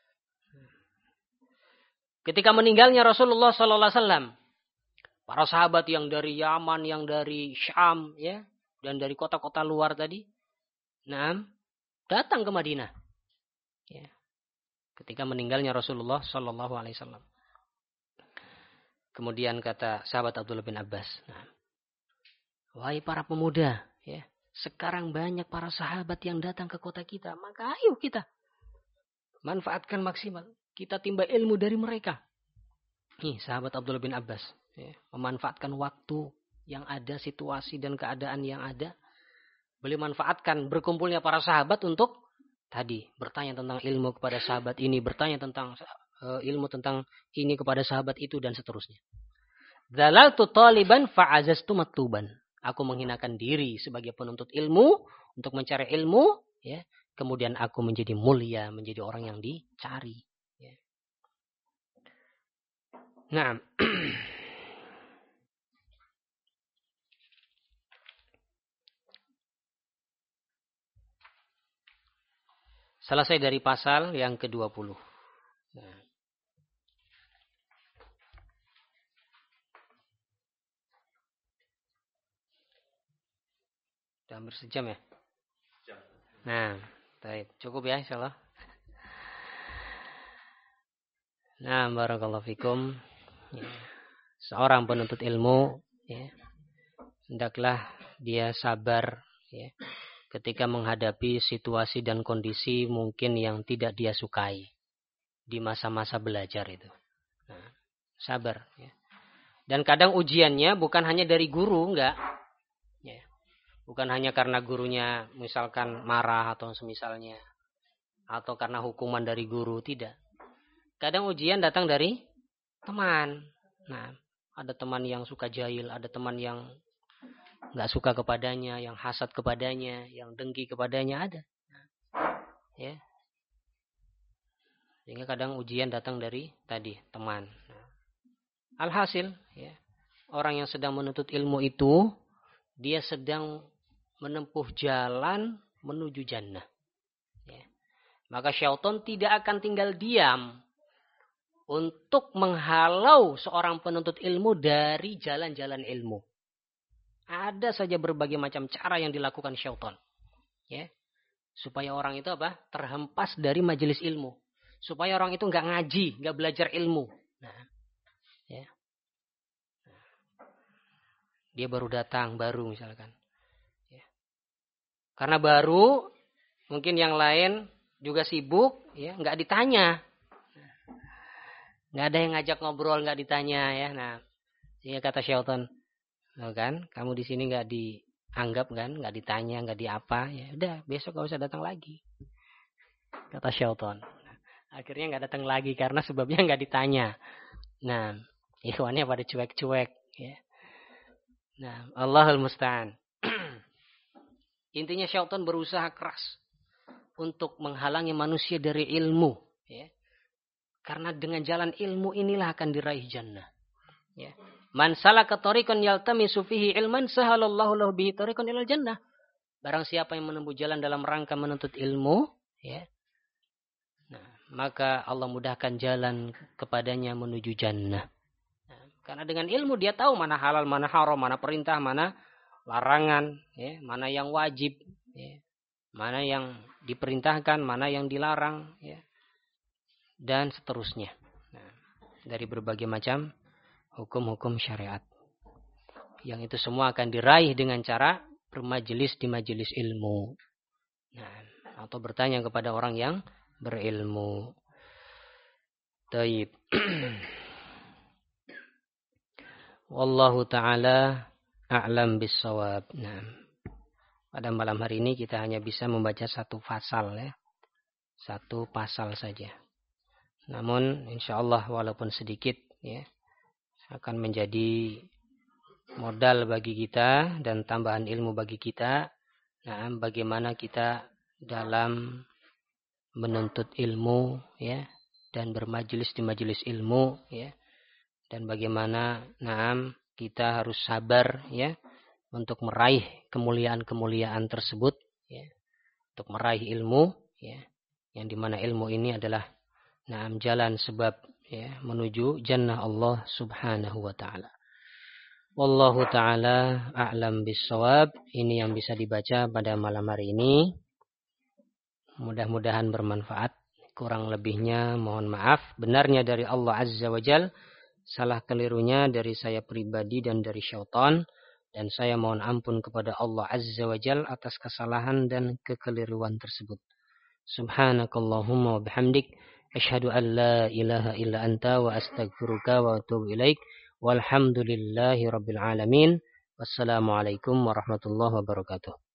Ketika meninggalnya Rasulullah SAW, para sahabat yang dari Yaman, yang dari Syam, ya, dan dari kota-kota luar tadi, nah, datang ke Madinah. Ya. Ketika meninggalnya Rasulullah SAW. Kemudian kata sahabat Abdullah bin Abbas, nah, wahai para pemuda, ya, sekarang banyak para sahabat yang datang ke kota kita. Maka ayo kita manfaatkan maksimal. Kita timba ilmu dari mereka. Nih sahabat Abdullah bin Abbas. Ya, memanfaatkan waktu yang ada, situasi dan keadaan yang ada. Beliau manfaatkan berkumpulnya para sahabat untuk tadi bertanya tentang ilmu kepada sahabat ini. Bertanya tentang ilmu tentang ini kepada sahabat itu dan seterusnya. Dhalaltu taliban fa'azastu matluban. Aku menghinakan diri sebagai penuntut ilmu untuk mencari ilmu, ya. Kemudian aku menjadi mulia, menjadi orang yang dicari. Ya. Nah, selesai dari pasal yang ke-20. Nah. Sudah hampir sejam ya? Nah, baik. Cukup ya insyaallah. Nah, barakallahu fikum. Ya. Seorang penuntut ilmu, ya, hendaklah dia sabar, ya, ketika menghadapi situasi dan kondisi mungkin yang tidak dia sukai di masa-masa belajar itu. Nah, sabar. Ya. Dan kadang ujiannya bukan hanya dari guru, enggak. Ya. Bukan hanya karena gurunya misalkan marah atau semisalnya. Atau karena hukuman dari guru, tidak. Kadang ujian datang dari teman. Nah, ada teman yang suka jahil, ada teman yang nggak suka kepadanya, yang hasad kepadanya, yang dengki kepadanya, ada. Ya. Sehingga kadang ujian datang dari tadi teman. Alhasil, ya, orang yang sedang menuntut ilmu itu dia sedang menempuh jalan menuju jannah. Ya. Maka syaitan tidak akan tinggal diam untuk menghalau seorang penuntut ilmu dari jalan-jalan ilmu. Ada saja berbagai macam cara yang dilakukan syaitan. Ya. Supaya orang itu terhempas dari majelis ilmu. Supaya orang itu nggak ngaji, nggak belajar ilmu. Nah, ya. Dia baru datang, baru misalkan. Ya. Karena baru, mungkin yang lain juga sibuk, ya, nggak ditanya. Nggak ada yang ngajak ngobrol, nggak ditanya, ya. Nah, sehingga kata syaitan, kan, kamu di sini nggak dianggap kan, nggak ditanya, nggak diapa, ya udah besok nggak usah datang lagi. Kata syaitan. Akhirnya nggak datang lagi karena sebabnya nggak ditanya. Nah, ikhwannya pada cuek-cuek. Ya. Nah, Allahul Musta'an. Intinya syaitan berusaha keras untuk menghalangi manusia dari ilmu. Ya. Karena dengan jalan ilmu inilah akan diraih jannah. Ya. Man salaka tariqan yaltamisu fihi ilman sahalallahu lahu bihi tariqan ilal jannah. Barang siapa yang menempuh jalan dalam rangka menuntut ilmu, ya. Nah, maka Allah mudahkan jalan kepadanya menuju jannah. Nah, karena dengan ilmu dia tahu mana halal, mana haram, mana perintah, mana larangan, ya, mana yang wajib, ya, mana yang diperintahkan, mana yang dilarang, ya, dan seterusnya. Nah, dari berbagai macam hukum-hukum syariat. Yang itu semua akan diraih dengan cara bermajelis di majelis ilmu. Nah, atau bertanya kepada orang yang berilmu. Taib. Wallahu ta'ala a'lam bissawab. Nah, pada malam hari ini kita hanya bisa membaca satu pasal, ya. Satu pasal saja. Namun insyaallah walaupun sedikit ya akan menjadi modal bagi kita dan tambahan ilmu bagi kita. Nah, bagaimana kita dalam menuntut ilmu ya dan bermajelis di majelis ilmu ya, dan bagaimana kita harus sabar ya untuk meraih kemuliaan-kemuliaan tersebut ya, untuk meraih ilmu ya, yang dimana ilmu ini adalah jalan sebab ya menuju jannah Allah Subhanahu wa taala. Wallahu taala a'lam bissawab. Ini yang bisa dibaca pada malam hari ini. Mudah-mudahan bermanfaat. Kurang lebihnya mohon maaf. Benarnya dari Allah Azza wa Jal. Salah kelirunya dari saya pribadi dan dari syaitan. Dan saya mohon ampun kepada Allah Azza wa Jal atas kesalahan dan kekeliruan tersebut. Subhanakallahumma wa bihamdik. Asyhadu an la ilaha illa anta wa astaghfiruka wa atubu ilaik. Walhamdulillahi rabbil alamin. Wassalamualaikum warahmatullahi wabarakatuh.